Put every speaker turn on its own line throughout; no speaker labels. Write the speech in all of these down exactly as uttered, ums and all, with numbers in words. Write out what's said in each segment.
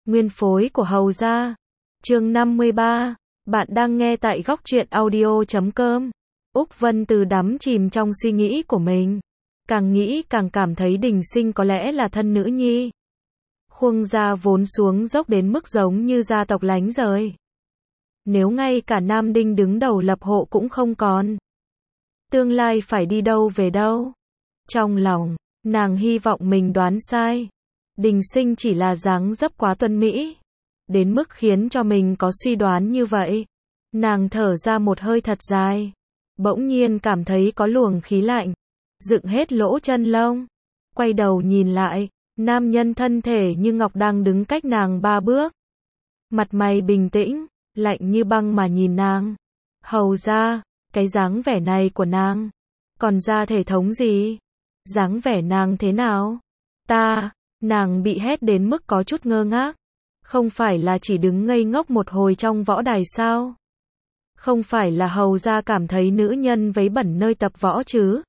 Nguyên phối của Hầu gia. Chương năm mươi ba. Bạn đang nghe tại góc truyện audio chấm com. Úc Vân Từ đắm chìm trong suy nghĩ của mình. Càng nghĩ càng cảm thấy Đình Sinh có lẽ là thân nữ nhi. Khuông gia vốn xuống dốc đến mức giống như gia tộc lánh rời. Nếu ngay cả Nam Đinh đứng đầu lập hộ cũng không còn, tương lai phải đi đâu về đâu. Trong lòng, nàng hy vọng mình đoán sai. Đình Sinh chỉ là dáng dấp quá tuấn mỹ, đến mức khiến cho mình có suy đoán như vậy. Nàng thở ra một hơi thật dài, bỗng nhiên cảm thấy có luồng khí lạnh dựng hết lỗ chân lông. Quay đầu nhìn lại, nam nhân thân thể như ngọc đang đứng cách nàng ba bước. Mặt mày bình tĩnh, lạnh như băng mà nhìn nàng. Hầu gia, cái dáng vẻ này của nàng, còn ra thể thống gì? Dáng vẻ nàng thế nào? Ta, nàng bị hét đến mức có chút ngơ ngác. Không phải là chỉ đứng ngây ngốc một hồi trong võ đài sao? Không phải là hầu gia cảm thấy nữ nhân vấy bẩn nơi tập võ chứ?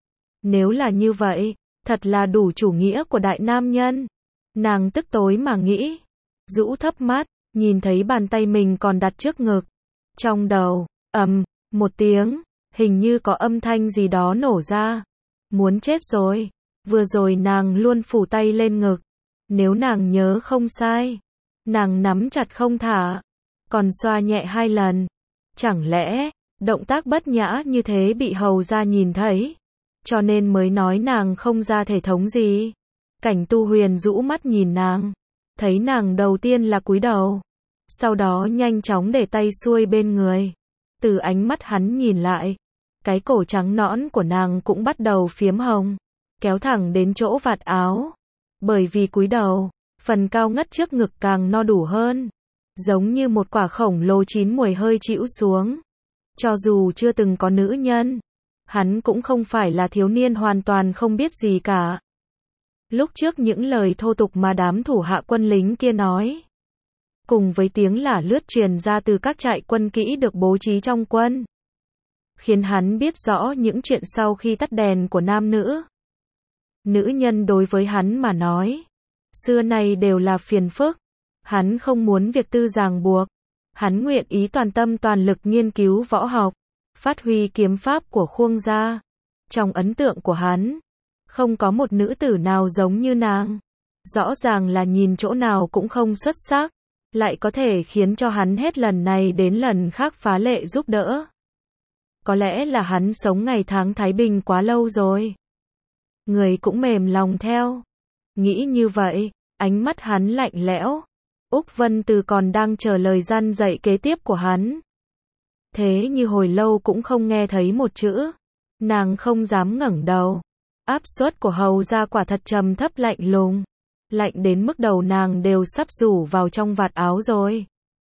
Nếu là như vậy, thật là đủ chủ nghĩa của đại nam nhân. Nàng tức tối mà nghĩ, rũ thấp mắt, nhìn thấy bàn tay mình còn đặt trước ngực. Trong đầu, ầm, một tiếng, hình như có âm thanh gì đó nổ ra. Muốn chết rồi, vừa rồi nàng luôn phủ tay lên ngực. Nếu nàng nhớ không sai, nàng nắm chặt không thả, còn xoa nhẹ hai lần. Chẳng lẽ, động tác bất nhã như thế bị hầu gia nhìn thấy, cho nên mới nói nàng không ra thể thống gì? Cảnh Tu Huyền rũ mắt nhìn nàng, thấy nàng đầu tiên là cúi đầu, sau đó nhanh chóng để tay xuôi bên người. Từ ánh mắt hắn nhìn lại, cái cổ trắng nõn của nàng cũng bắt đầu phiếm hồng, kéo thẳng đến chỗ vạt áo. Bởi vì cúi đầu, phần cao ngất trước ngực càng no đủ hơn, giống như một quả khổng lồ chín muồi hơi chĩu xuống. Cho dù chưa từng có nữ nhân, hắn cũng không phải là thiếu niên hoàn toàn không biết gì cả. Lúc trước những lời thô tục mà đám thủ hạ quân lính kia nói, cùng với tiếng lả lướt truyền ra từ các trại quân kỹ được bố trí trong quân, khiến hắn biết rõ những chuyện sau khi tắt đèn của nam nữ. Nữ nhân đối với hắn mà nói, xưa nay đều là phiền phức. Hắn không muốn việc tư ràng buộc. Hắn nguyện ý toàn tâm toàn lực nghiên cứu võ học, phát huy kiếm pháp của Khuông gia. Trong ấn tượng của hắn, không có một nữ tử nào giống như nàng. Rõ ràng là nhìn chỗ nào cũng không xuất sắc, lại có thể khiến cho hắn hết lần này đến lần khác phá lệ giúp đỡ. Có lẽ là hắn sống ngày tháng thái bình quá lâu rồi, người cũng mềm lòng theo. Nghĩ như vậy, ánh mắt hắn lạnh lẽo. Úc Vân Từ còn đang chờ lời răn dạy kế tiếp của hắn. Thế như hồi lâu cũng không nghe thấy một chữ. Nàng không dám ngẩng đầu. Áp suất của hầu gia quả thật trầm thấp lạnh lùng. Lạnh đến mức đầu nàng đều sắp rủ vào trong vạt áo rồi.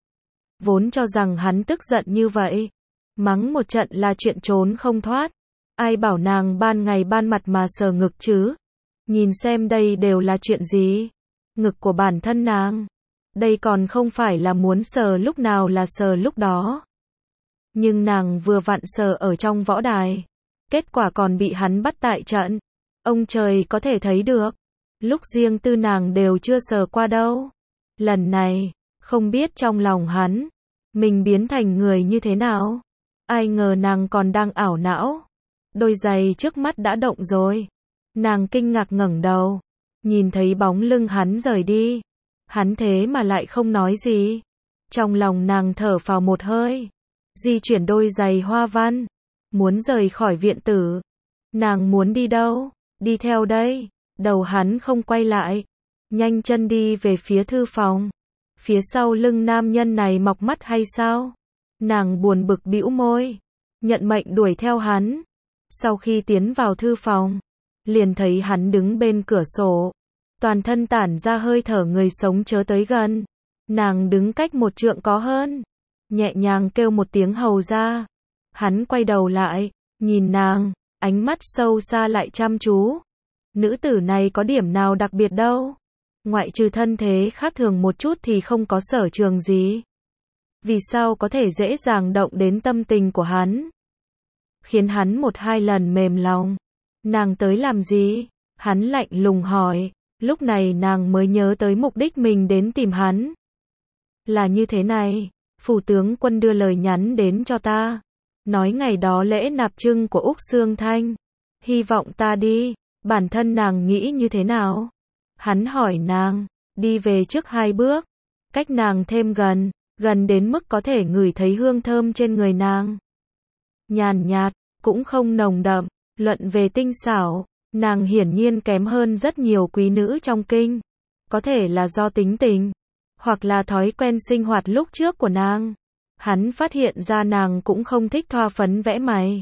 Vốn cho rằng hắn tức giận như vậy, mắng một trận là chuyện trốn không thoát. Ai bảo nàng ban ngày ban mặt mà sờ ngực chứ? Nhìn xem đây đều là chuyện gì? Ngực của bản thân nàng. Đây còn không phải là muốn sờ lúc nào là sờ lúc đó. Nhưng nàng vừa vặn sờ ở trong võ đài. Kết quả còn bị hắn bắt tại trận. Ông trời có thể thấy được. Lúc riêng tư nàng đều chưa sờ qua đâu. Lần này, không biết trong lòng hắn, mình biến thành người như thế nào. Ai ngờ nàng còn đang ảo não. Đôi giày trước mắt đã động rồi. Nàng kinh ngạc ngẩng đầu, nhìn thấy bóng lưng hắn rời đi. Hắn thế mà lại không nói gì. Trong lòng nàng thở phào một hơi, di chuyển đôi giày hoa văn, muốn rời khỏi viện tử. Nàng muốn đi đâu? Đi theo đây. Đầu hắn không quay lại, nhanh chân đi về phía thư phòng. Phía sau lưng nam nhân này mọc mắt hay sao? Nàng buồn bực bĩu môi, nhận mệnh đuổi theo hắn. Sau khi tiến vào thư phòng, liền thấy hắn đứng bên cửa sổ, toàn thân tản ra hơi thở người sống chớ tới gần. Nàng đứng cách một trượng có hơn, nhẹ nhàng kêu một tiếng hầu gia. Hắn quay đầu lại, nhìn nàng, ánh mắt sâu xa lại chăm chú. Nữ tử này có điểm nào đặc biệt đâu, ngoại trừ thân thế khác thường một chút thì không có sở trường gì. Vì sao có thể dễ dàng động đến tâm tình của hắn, khiến hắn một hai lần mềm lòng? Nàng tới làm gì? Hắn lạnh lùng hỏi. Lúc này nàng mới nhớ tới mục đích mình đến tìm hắn. Là như thế này, phủ tướng quân đưa lời nhắn đến cho ta. Nói ngày đó lễ nạp trưng của Úc Sương Thanh. Hy vọng ta đi, bản thân nàng nghĩ như thế nào? Hắn hỏi nàng, đi về trước hai bước. Cách nàng thêm gần, gần đến mức có thể ngửi thấy hương thơm trên người nàng. Nhàn nhạt, cũng không nồng đậm, luận về tinh xảo, nàng hiển nhiên kém hơn rất nhiều quý nữ trong kinh. Có thể là do tính tình, hoặc là thói quen sinh hoạt lúc trước của nàng. Hắn phát hiện ra nàng cũng không thích thoa phấn vẽ mày.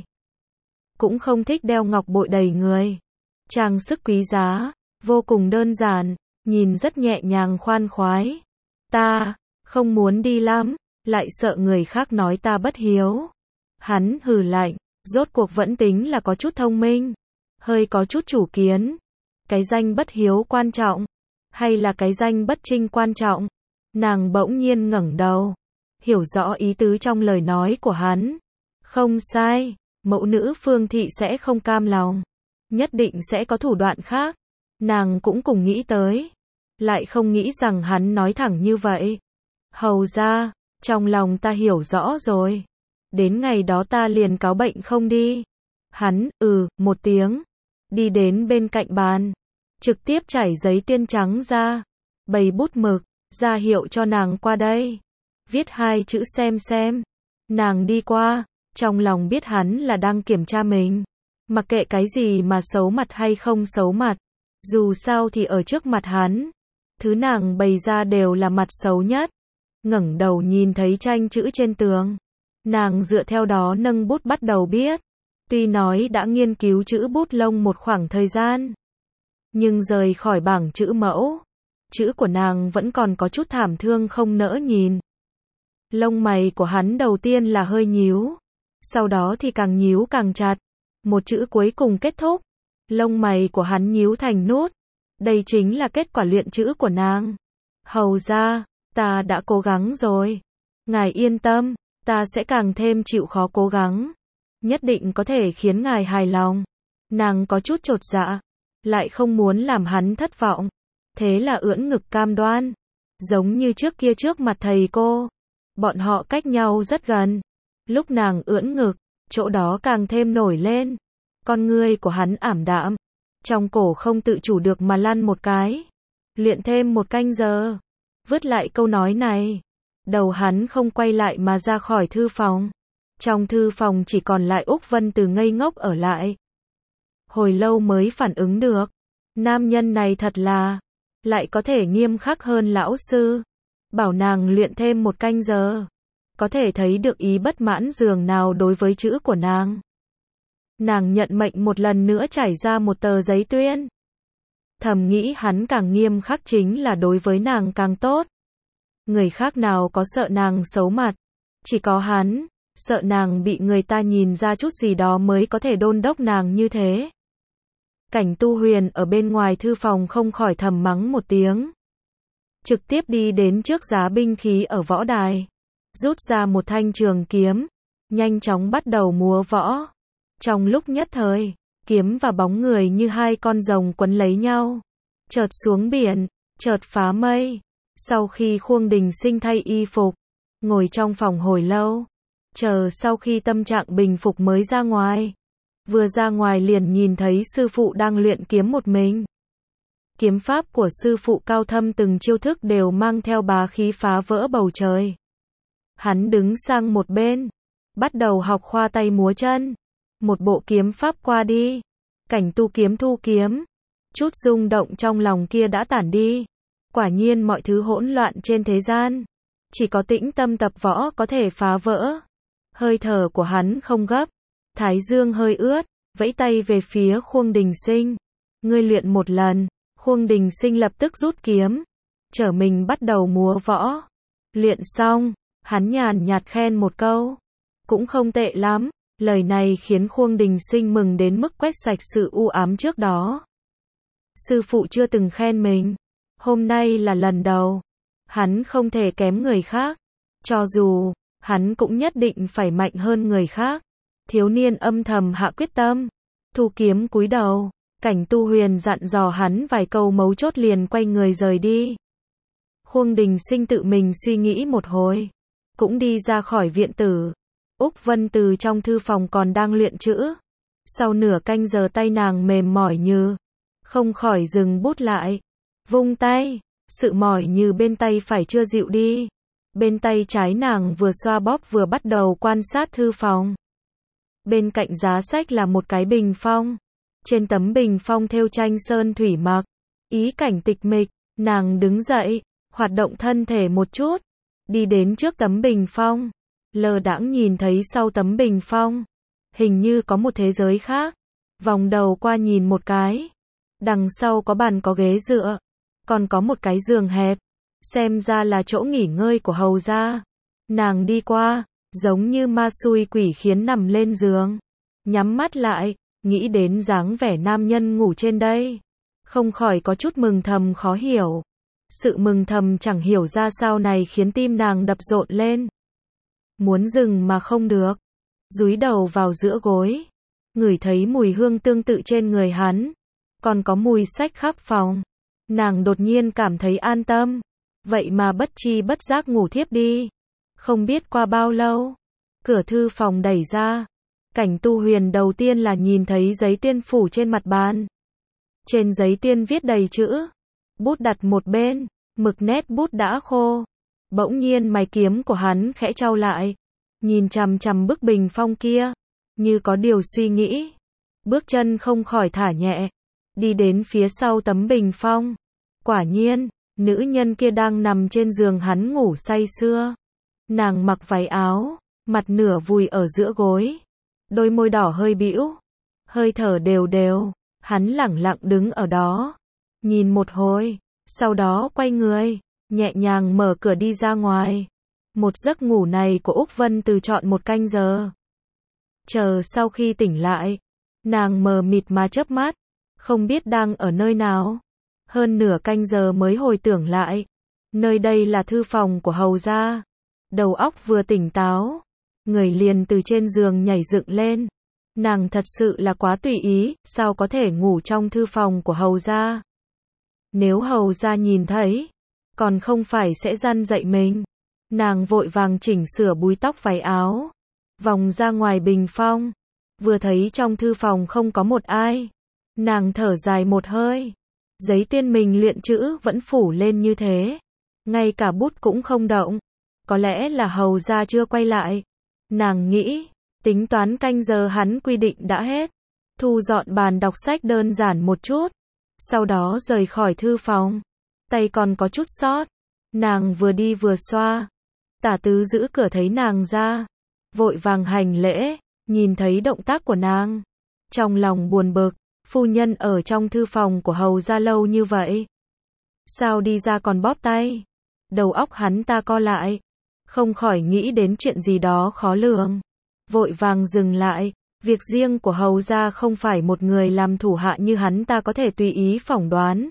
Cũng không thích đeo ngọc bội đầy người. Trang sức quý giá, vô cùng đơn giản, nhìn rất nhẹ nhàng khoan khoái. Ta, không muốn đi lắm, lại sợ người khác nói ta bất hiếu. Hắn hừ lạnh, rốt cuộc vẫn tính là có chút thông minh. Hơi có chút chủ kiến. Cái danh bất hiếu quan trọng, hay là cái danh bất trinh quan trọng? Nàng bỗng nhiên ngẩng đầu, hiểu rõ ý tứ trong lời nói của hắn. Không sai, mẫu nữ Phương Thị sẽ không cam lòng. Nhất định sẽ có thủ đoạn khác. Nàng cũng cùng nghĩ tới. Lại không nghĩ rằng hắn nói thẳng như vậy. Hầu ra, trong lòng ta hiểu rõ rồi. Đến ngày đó ta liền cáo bệnh không đi. Hắn, ừ, một tiếng. Đi đến bên cạnh bàn. Trực tiếp chảy giấy tiên trắng ra. Bày bút mực, ra hiệu cho nàng qua đây. Viết hai chữ xem xem. Nàng đi qua, trong lòng biết hắn là đang kiểm tra mình. Mặc kệ cái gì mà xấu mặt hay không xấu mặt. Dù sao thì ở trước mặt hắn. Thứ nàng bày ra đều là mặt xấu nhất. Ngẩng đầu nhìn thấy tranh chữ trên tường. Nàng dựa theo đó nâng bút bắt đầu viết. Tuy nói đã nghiên cứu chữ bút lông một khoảng thời gian. Nhưng rời khỏi bảng chữ mẫu. Chữ của nàng vẫn còn có chút thảm thương không nỡ nhìn. Lông mày của hắn đầu tiên là hơi nhíu. Sau đó thì càng nhíu càng chặt. Một chữ cuối cùng kết thúc. Lông mày của hắn nhíu thành nút. Đây chính là kết quả luyện chữ của nàng. Hầu ra, ta đã cố gắng rồi. Ngài yên tâm, ta sẽ càng thêm chịu khó cố gắng. Nhất định có thể khiến ngài hài lòng. Nàng có chút chột dạ. Lại không muốn làm hắn thất vọng. Thế là ưỡn ngực cam đoan. Giống như trước kia trước mặt thầy cô. Bọn họ cách nhau rất gần. Lúc nàng ưỡn ngực, chỗ đó càng thêm nổi lên. Con ngươi của hắn ảm đạm. Trong cổ không tự chủ được mà lăn một cái. Luyện thêm một canh giờ. Vứt lại câu nói này. Đầu hắn không quay lại mà ra khỏi thư phòng. Trong thư phòng chỉ còn lại Úc Vân Từ ngây ngốc ở lại. Hồi lâu mới phản ứng được. Nam nhân này thật là, lại có thể nghiêm khắc hơn lão sư. Bảo nàng luyện thêm một canh giờ. Có thể thấy được ý bất mãn dường nào đối với chữ của nàng. Nàng nhận mệnh một lần nữa trải ra một tờ giấy tuyên. Thầm nghĩ hắn càng nghiêm khắc chính là đối với nàng càng tốt. Người khác nào có sợ nàng xấu mặt. Chỉ có hắn, sợ nàng bị người ta nhìn ra chút gì đó mới có thể đôn đốc nàng như thế. Cảnh Tu Huyền ở bên ngoài thư phòng không khỏi thầm mắng một tiếng. Trực tiếp đi đến trước giá binh khí ở võ đài. Rút ra một thanh trường kiếm. Nhanh chóng bắt đầu múa võ. Trong lúc nhất thời, kiếm và bóng người như hai con rồng quấn lấy nhau. Chợt xuống biển, chợt phá mây. Sau khi Khuông Đình Sinh thay y phục, ngồi trong phòng hồi lâu. Chờ sau khi tâm trạng bình phục mới ra ngoài. Vừa ra ngoài liền nhìn thấy sư phụ đang luyện kiếm một mình. Kiếm pháp của sư phụ cao thâm từng chiêu thức đều mang theo bá khí phá vỡ bầu trời. Hắn đứng sang một bên, bắt đầu học khoa tay múa chân. Một bộ kiếm pháp qua đi, Cảnh Tu kiếm thu kiếm. Chút rung động trong lòng kia đã tản đi. Quả nhiên mọi thứ hỗn loạn trên thế gian, chỉ có tĩnh tâm tập võ có thể phá vỡ. Hơi thở của hắn không gấp, thái dương hơi ướt, vẫy tay về phía Khuông Đình Sinh. Ngươi luyện một lần. Khuông Đình Sinh lập tức rút kiếm, trở mình bắt đầu múa võ. Luyện xong, hắn nhàn nhạt khen một câu. Cũng không tệ lắm. Lời này khiến Khuông Đình Sinh mừng đến mức quét sạch sự u ám trước đó. Sư phụ chưa từng khen mình. Hôm nay là lần đầu. Hắn không thể kém người khác. Cho dù, hắn cũng nhất định phải mạnh hơn người khác. Thiếu niên âm thầm hạ quyết tâm. Thu kiếm cúi đầu. Cảnh Tu Huyền dặn dò hắn vài câu mấu chốt liền quay người rời đi. Khuông Đình Sinh tự mình suy nghĩ một hồi, cũng đi ra khỏi viện tử. Úc Vân từ trong thư phòng còn đang luyện chữ. Sau nửa canh giờ tay nàng mềm mỏi như, không khỏi dừng bút lại. Vung tay, sự mỏi như bên tay phải chưa dịu đi. Bên tay trái nàng vừa xoa bóp vừa bắt đầu quan sát thư phòng. Bên cạnh giá sách là một cái bình phong. Trên tấm bình phong thêu tranh sơn thủy mặc, ý cảnh tịch mịch. Nàng đứng dậy, hoạt động thân thể một chút, đi đến trước tấm bình phong, lơ đãng nhìn thấy sau tấm bình phong, hình như có một thế giới khác. Vòng đầu qua nhìn một cái, đằng sau có bàn có ghế dựa, còn có một cái giường hẹp, xem ra là chỗ nghỉ ngơi của hầu gia. Nàng đi qua, giống như ma xui quỷ khiến nằm lên giường, nhắm mắt lại, nghĩ đến dáng vẻ nam nhân ngủ trên đây, không khỏi có chút mừng thầm khó hiểu. Sự mừng thầm chẳng hiểu ra sao này khiến tim nàng đập rộn lên. Muốn dừng mà không được. Dúi đầu vào giữa gối, ngửi thấy mùi hương tương tự trên người hắn, còn có mùi sách khắp phòng. Nàng đột nhiên cảm thấy an tâm, vậy mà bất chi bất giác ngủ thiếp đi. Không biết qua bao lâu, cửa thư phòng đẩy ra. Cảnh Tu Huyền đầu tiên là nhìn thấy giấy tuyên phủ trên mặt bàn. Trên giấy tuyên viết đầy chữ, bút đặt một bên, mực nét bút đã khô. Bỗng nhiên mày kiếm của hắn khẽ chau lại, nhìn chằm chằm bức bình phong kia, như có điều suy nghĩ. Bước chân không khỏi thả nhẹ, đi đến phía sau tấm bình phong. Quả nhiên, nữ nhân kia đang nằm trên giường hắn ngủ say sưa. Nàng mặc váy áo, mặt nửa vùi ở giữa gối, đôi môi đỏ hơi bĩu, hơi thở đều đều. Hắn lẳng lặng đứng ở đó, nhìn một hồi, sau đó quay người, nhẹ nhàng mở cửa đi ra ngoài. Một giấc ngủ này của Úc Vân Từ trọn một canh giờ. Chờ sau khi tỉnh lại, nàng mờ mịt mà chớp mắt, không biết đang ở nơi nào. Hơn nửa canh giờ mới hồi tưởng lại, nơi đây là thư phòng của hầu gia. Đầu óc vừa tỉnh táo, người liền từ trên giường nhảy dựng lên. Nàng thật sự là quá tùy ý, sao có thể ngủ trong thư phòng của hầu gia. Nếu hầu gia nhìn thấy, còn không phải sẽ răn dạy mình. Nàng vội vàng chỉnh sửa búi tóc váy áo, vòng ra ngoài bình phong, vừa thấy trong thư phòng không có một ai. Nàng thở dài một hơi, giấy tuyên mình luyện chữ vẫn phủ lên như thế, ngay cả bút cũng không động, có lẽ là hầu gia chưa quay lại. Nàng nghĩ, tính toán canh giờ hắn quy định đã hết, thu dọn bàn đọc sách đơn giản một chút, sau đó rời khỏi thư phòng. Tay còn có chút sót, nàng vừa đi vừa xoa. Tả Tứ giữ cửa thấy nàng ra, vội vàng hành lễ, nhìn thấy động tác của nàng, trong lòng buồn bực, phu nhân ở trong thư phòng của hầu gia lâu như vậy, sao đi ra còn bóp tay. Đầu óc hắn ta co lại, không khỏi nghĩ đến chuyện gì đó khó lường, vội vàng dừng lại. Việc riêng của hầu gia không phải một người làm thủ hạ như hắn ta có thể tùy ý phỏng đoán.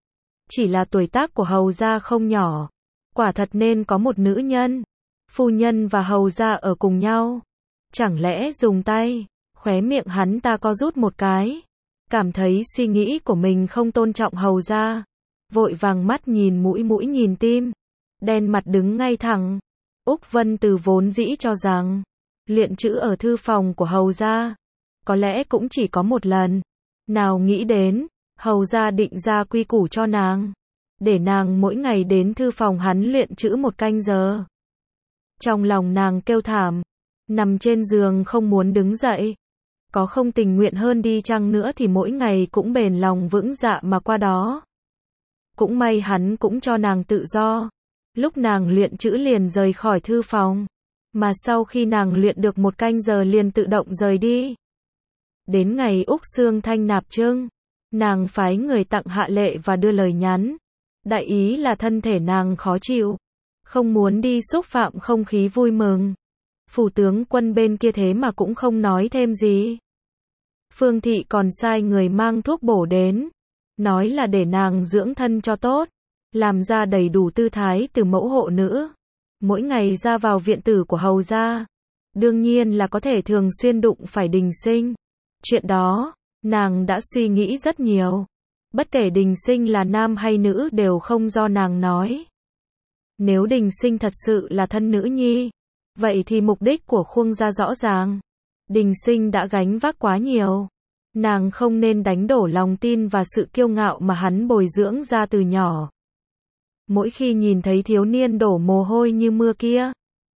Chỉ là tuổi tác của hầu gia không nhỏ, quả thật nên có một nữ nhân, phu nhân và hầu gia ở cùng nhau. Chẳng lẽ dùng tay, khóe miệng hắn ta co rút một cái, cảm thấy suy nghĩ của mình không tôn trọng hầu gia, vội vàng mắt nhìn mũi mũi nhìn tim, đen mặt đứng ngay thẳng. Úc Vân Từ vốn dĩ cho rằng, luyện chữ ở thư phòng của hầu gia, có lẽ cũng chỉ có một lần. Nào nghĩ đến, hầu gia định ra quy củ cho nàng, để nàng mỗi ngày đến thư phòng hắn luyện chữ một canh giờ. Trong lòng nàng kêu thảm, nằm trên giường không muốn đứng dậy. Có không tình nguyện hơn đi chăng nữa thì mỗi ngày cũng bền lòng vững dạ mà qua đó. Cũng may hắn cũng cho nàng tự do. Lúc nàng luyện chữ liền rời khỏi thư phòng, mà sau khi nàng luyện được một canh giờ liền tự động rời đi. Đến ngày Úc Xương Thanh nạp trưng, nàng phái người tặng hạ lệ và đưa lời nhắn. Đại ý là thân thể nàng khó chịu, không muốn đi xúc phạm không khí vui mừng. Phủ tướng quân bên kia thế mà cũng không nói thêm gì. Phương Thị còn sai người mang thuốc bổ đến, nói là để nàng dưỡng thân cho tốt, làm ra đầy đủ tư thái từ mẫu hộ nữ, mỗi ngày ra vào viện tử của hầu gia. Đương nhiên là có thể thường xuyên đụng phải Đình Sinh. Chuyện đó, Nàng đã suy nghĩ rất nhiều. Bất kể Đình Sinh là nam hay nữ đều không do nàng nói. Nếu Đình Sinh thật sự là thân nữ nhi, vậy thì mục đích của Khuông gia rõ ràng. Đình Sinh đã gánh vác quá nhiều. Nàng không nên đánh đổ lòng tin và sự kiêu ngạo mà hắn bồi dưỡng ra từ nhỏ. Mỗi khi nhìn thấy thiếu niên đổ mồ hôi như mưa kia,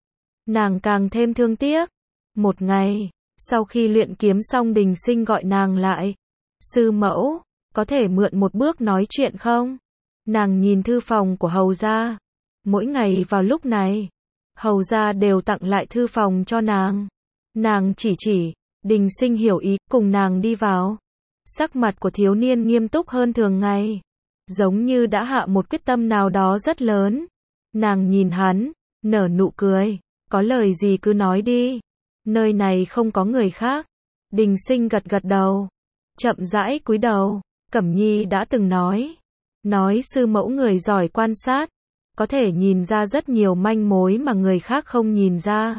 nàng càng thêm thương tiếc. Một ngày, sau khi luyện kiếm xong Đình Sinh gọi nàng lại. Sư mẫu, có thể mượn một bước nói chuyện không? Nàng nhìn thư phòng của hầu gia. Mỗi ngày vào lúc này, hầu gia đều tặng lại thư phòng cho nàng. Nàng chỉ chỉ, Đình Sinh hiểu ý, cùng nàng đi vào. Sắc mặt của thiếu niên nghiêm túc hơn thường ngày, giống như đã hạ một quyết tâm nào đó rất lớn. Nàng nhìn hắn, nở nụ cười, có lời gì cứ nói đi. Nơi này không có người khác. Đình Sinh gật gật đầu, chậm rãi cúi đầu. Cẩm Nhi đã từng nói, nói sư mẫu người giỏi quan sát, có thể nhìn ra rất nhiều manh mối mà người khác không nhìn ra.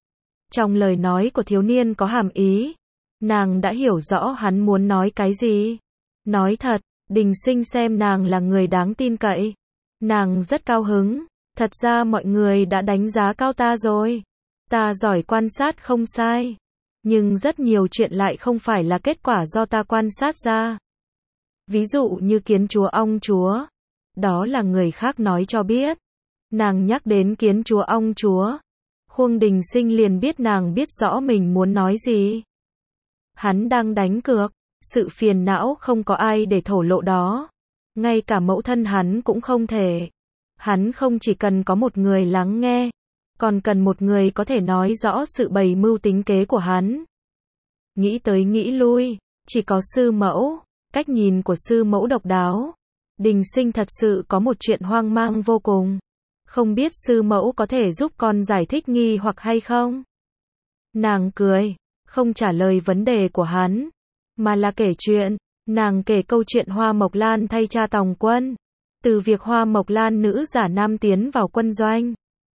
Trong lời nói của thiếu niên có hàm ý, nàng đã hiểu rõ hắn muốn nói cái gì. Nói thật, Đình Sinh xem nàng là người đáng tin cậy. Nàng rất cao hứng, thật ra mọi người đã đánh giá cao ta rồi. Ta giỏi quan sát không sai, nhưng rất nhiều chuyện lại không phải là kết quả do ta quan sát ra. Ví dụ như kiến chúa ong chúa, đó là người khác nói cho biết. Nàng nhắc đến kiến chúa ong chúa, Khuông Đình Sinh liền biết nàng biết rõ mình muốn nói gì. Hắn đang đánh cược, sự phiền não không có ai để thổ lộ đó. Ngay cả mẫu thân hắn cũng không thể. Hắn không chỉ cần có một người lắng nghe, còn cần một người có thể nói rõ sự bày mưu tính kế của hắn. Nghĩ tới nghĩ lui, chỉ có sư mẫu, cách nhìn của sư mẫu độc đáo. Đình Sinh thật sự có một chuyện hoang mang vô cùng. Không biết sư mẫu có thể giúp con giải thích nghi hoặc hay không? Nàng cười, không trả lời vấn đề của hắn, mà là kể chuyện. Nàng kể câu chuyện Hoa Mộc Lan thay cha tòng quân. Từ việc Hoa Mộc Lan nữ giả nam tiến vào quân doanh,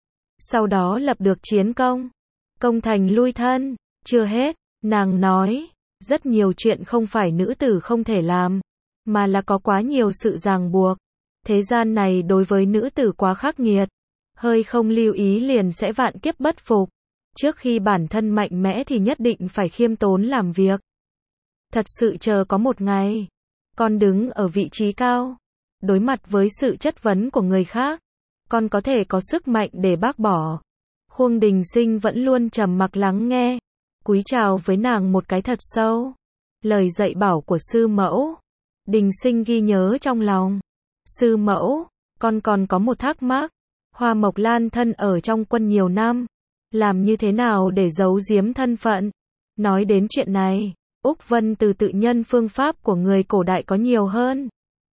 sau đó lập được chiến công, công thành lui thân. Chưa hết, nàng nói, rất nhiều chuyện không phải nữ tử không thể làm, mà là có quá nhiều sự ràng buộc. Thế gian này đối với nữ tử quá khắc nghiệt, hơi không lưu ý liền sẽ vạn kiếp bất phục. Trước khi bản thân mạnh mẽ thì nhất định phải khiêm tốn làm việc. Thật sự chờ có một ngày, con đứng ở vị trí cao, đối mặt với sự chất vấn của người khác, con có thể có sức mạnh để bác bỏ. Khuông Đình Sinh vẫn luôn trầm mặc lắng nghe, cúi chào với nàng một cái thật sâu. Lời dạy bảo của sư mẫu, Đình Sinh ghi nhớ trong lòng. Sư mẫu, con còn có một thắc mắc. Hoa Mộc Lan thân ở trong quân nhiều năm, làm như thế nào để giấu giếm thân phận? Nói đến chuyện này, Úc Vân Từ tự nhân phương pháp của người cổ đại có nhiều hơn.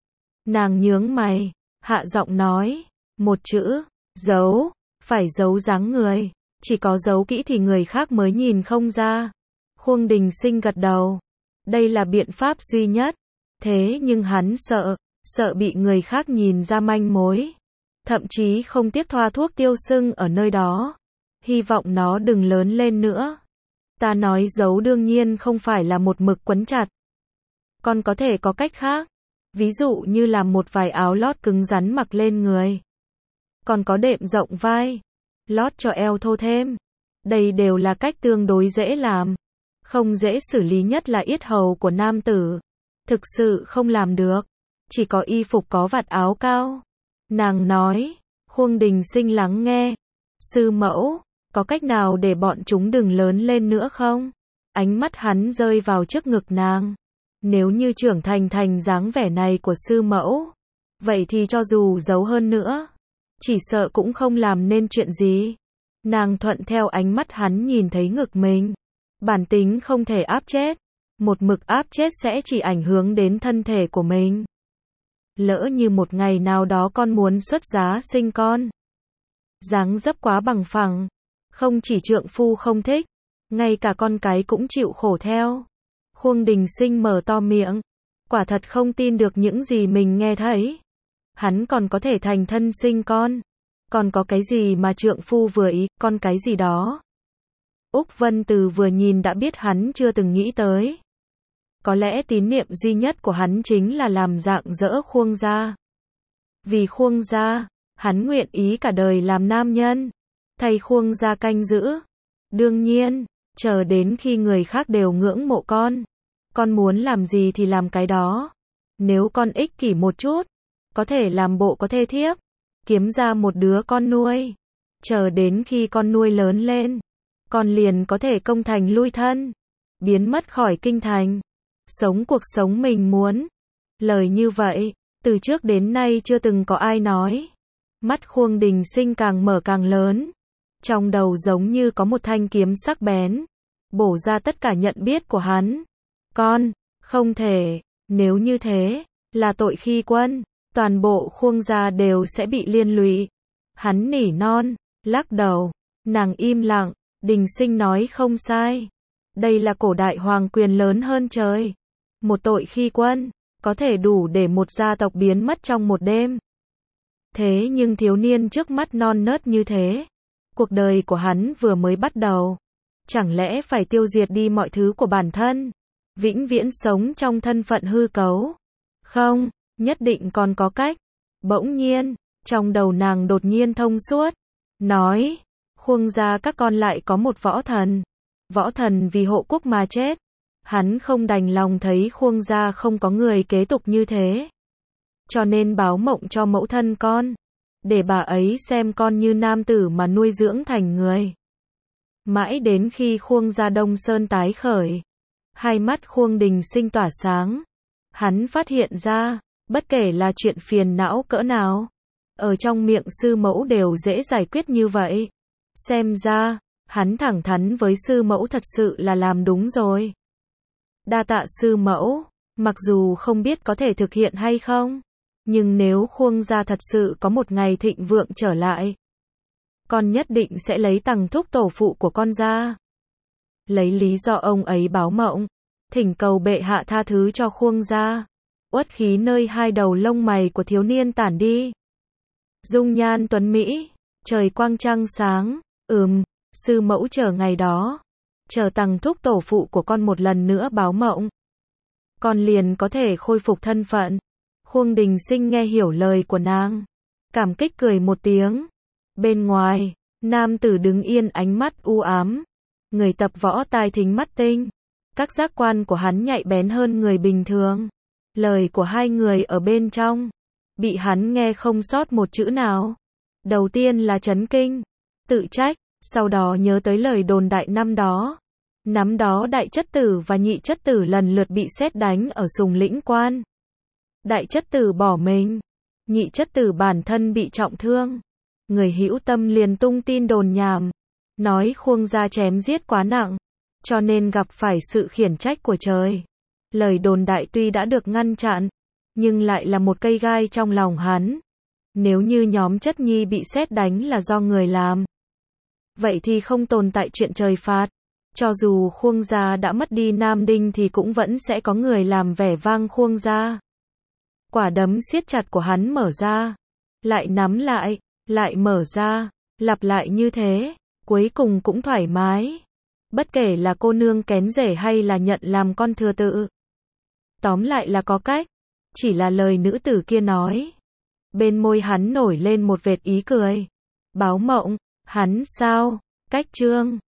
Nàng nhướng mày, hạ giọng nói, một chữ, giấu, phải giấu dáng người, chỉ có giấu kỹ thì người khác mới nhìn không ra. Khuông Đình Sinh gật đầu, đây là biện pháp duy nhất, thế nhưng hắn sợ, sợ bị người khác nhìn ra manh mối, thậm chí không tiếc thoa thuốc tiêu sưng ở nơi đó, hy vọng nó đừng lớn lên nữa. Ta nói giấu đương nhiên không phải là một mực quấn chặt, còn có thể có cách khác, ví dụ như làm một vài áo lót cứng rắn mặc lên người, còn có đệm rộng vai, lót cho eo thô thêm. Đây đều là cách tương đối dễ làm, không dễ xử lý nhất là yết hầu của nam tử. Thực sự không làm được, chỉ có y phục có vạt áo cao. Nàng nói, Khuông Đình Sinh lắng nghe. Sư mẫu, có cách nào để bọn chúng đừng lớn lên nữa không? Ánh mắt hắn rơi vào trước ngực nàng. Nếu như trưởng thành thành dáng vẻ này của sư mẫu, vậy thì cho dù giấu hơn nữa, chỉ sợ cũng không làm nên chuyện gì. Nàng thuận theo ánh mắt hắn nhìn thấy ngực mình. Bản tính không thể áp chết. Một mực áp chết sẽ chỉ ảnh hưởng đến thân thể của mình. Lỡ như một ngày nào đó con muốn xuất giá sinh con, dáng dấp quá bằng phẳng, không chỉ trượng phu không thích, ngay cả con cái cũng chịu khổ theo. Khuông Đình Sinh mở to miệng, quả thật không tin được những gì mình nghe thấy. Hắn còn có thể thành thân sinh con, còn có cái gì mà trượng phu vừa ý, con cái gì đó. Úc Vân Từ vừa nhìn đã biết hắn chưa từng nghĩ tới. Có lẽ tín niệm duy nhất của hắn chính là làm rạng rỡ Khuông gia. Vì Khuông gia, hắn nguyện ý cả đời làm nam nhân, thay Khuông gia canh giữ. Đương nhiên, chờ đến khi người khác đều ngưỡng mộ con, con muốn làm gì thì làm cái đó. Nếu con ích kỷ một chút, có thể làm bộ có thê thiếp, kiếm ra một đứa con nuôi. Chờ đến khi con nuôi lớn lên, con liền có thể công thành lui thân, biến mất khỏi kinh thành, sống cuộc sống mình muốn. Lời như vậy, từ trước đến nay chưa từng có ai nói. Mắt Khuông Đình Sinh càng mở càng lớn, trong đầu giống như có một thanh kiếm sắc bén, bổ ra tất cả nhận biết của hắn. Con, không thể, nếu như thế, là tội khi quân, toàn bộ Khuông gia đều sẽ bị liên lụy. Hắn nỉ non, lắc đầu, nàng im lặng, Đình Sinh nói không sai. Đây là cổ đại hoàng quyền lớn hơn trời. Một tội khi quân, có thể đủ để một gia tộc biến mất trong một đêm. Thế nhưng thiếu niên trước mắt non nớt như thế, cuộc đời của hắn vừa mới bắt đầu. Chẳng lẽ phải tiêu diệt đi mọi thứ của bản thân, vĩnh viễn sống trong thân phận hư cấu? Không, nhất định còn có cách. Bỗng nhiên, trong đầu nàng đột nhiên thông suốt, nói, Khuông gia các con lại có một võ thần. Võ thần vì hộ quốc mà chết. Hắn không đành lòng thấy Khuông gia không có người kế tục như thế. Cho nên báo mộng cho mẫu thân con, để bà ấy xem con như nam tử mà nuôi dưỡng thành người. Mãi đến khi Khuông gia Đông Sơn tái khởi, hai mắt Khuông Đình Sinh tỏa sáng. Hắn phát hiện ra, bất kể là chuyện phiền não cỡ nào, ở trong miệng sư mẫu đều dễ giải quyết như vậy. Xem ra, hắn thẳng thắn với sư mẫu thật sự là làm đúng rồi. Đa tạ sư mẫu, mặc dù không biết có thể thực hiện hay không, nhưng nếu Khuông gia thật sự có một ngày thịnh vượng trở lại, con nhất định sẽ lấy tằng thúc tổ phụ của con ra. Lấy lý do ông ấy báo mộng, thỉnh cầu bệ hạ tha thứ cho Khuông gia. Uất khí nơi hai đầu lông mày của thiếu niên tản đi. Dung nhan tuấn mỹ, trời quang trăng sáng, ừm, sư mẫu chờ ngày đó, chờ tằng thúc tổ phụ của con một lần nữa báo mộng, con liền có thể khôi phục thân phận. Khuông Đình Sinh nghe hiểu lời của nàng, cảm kích cười một tiếng. Bên ngoài, nam tử đứng yên ánh mắt u ám, người tập võ tai thính mắt tinh, các giác quan của hắn nhạy bén hơn người bình thường. Lời của hai người ở bên trong, bị hắn nghe không sót một chữ nào. Đầu tiên là chấn kinh, tự trách, sau đó nhớ tới lời đồn đại năm đó. Năm đó đại chất tử và nhị chất tử lần lượt bị sét đánh ở Sùng Lĩnh Quan. Đại chất tử bỏ mình, nhị chất tử bản thân bị trọng thương. Người hữu tâm liền tung tin đồn nhảm, nói Khuông gia chém giết quá nặng, cho nên gặp phải sự khiển trách của trời. Lời đồn đại tuy đã được ngăn chặn, nhưng lại là một cây gai trong lòng hắn. Nếu như nhóm chất nhi bị sét đánh là do người làm, vậy thì không tồn tại chuyện trời phạt. Cho dù Khuông gia đã mất đi Nam Đinh thì cũng vẫn sẽ có người làm vẻ vang Khuông gia. Quả đấm siết chặt của hắn mở ra, lại nắm lại, lại mở ra, lặp lại như thế, cuối cùng cũng thoải mái. Bất kể là cô nương kén rể hay là nhận làm con thừa tự, tóm lại là có cách. Chỉ là lời nữ tử kia nói, bên môi hắn nổi lên một vệt ý cười. Báo mộng, hắn sao? Cách chương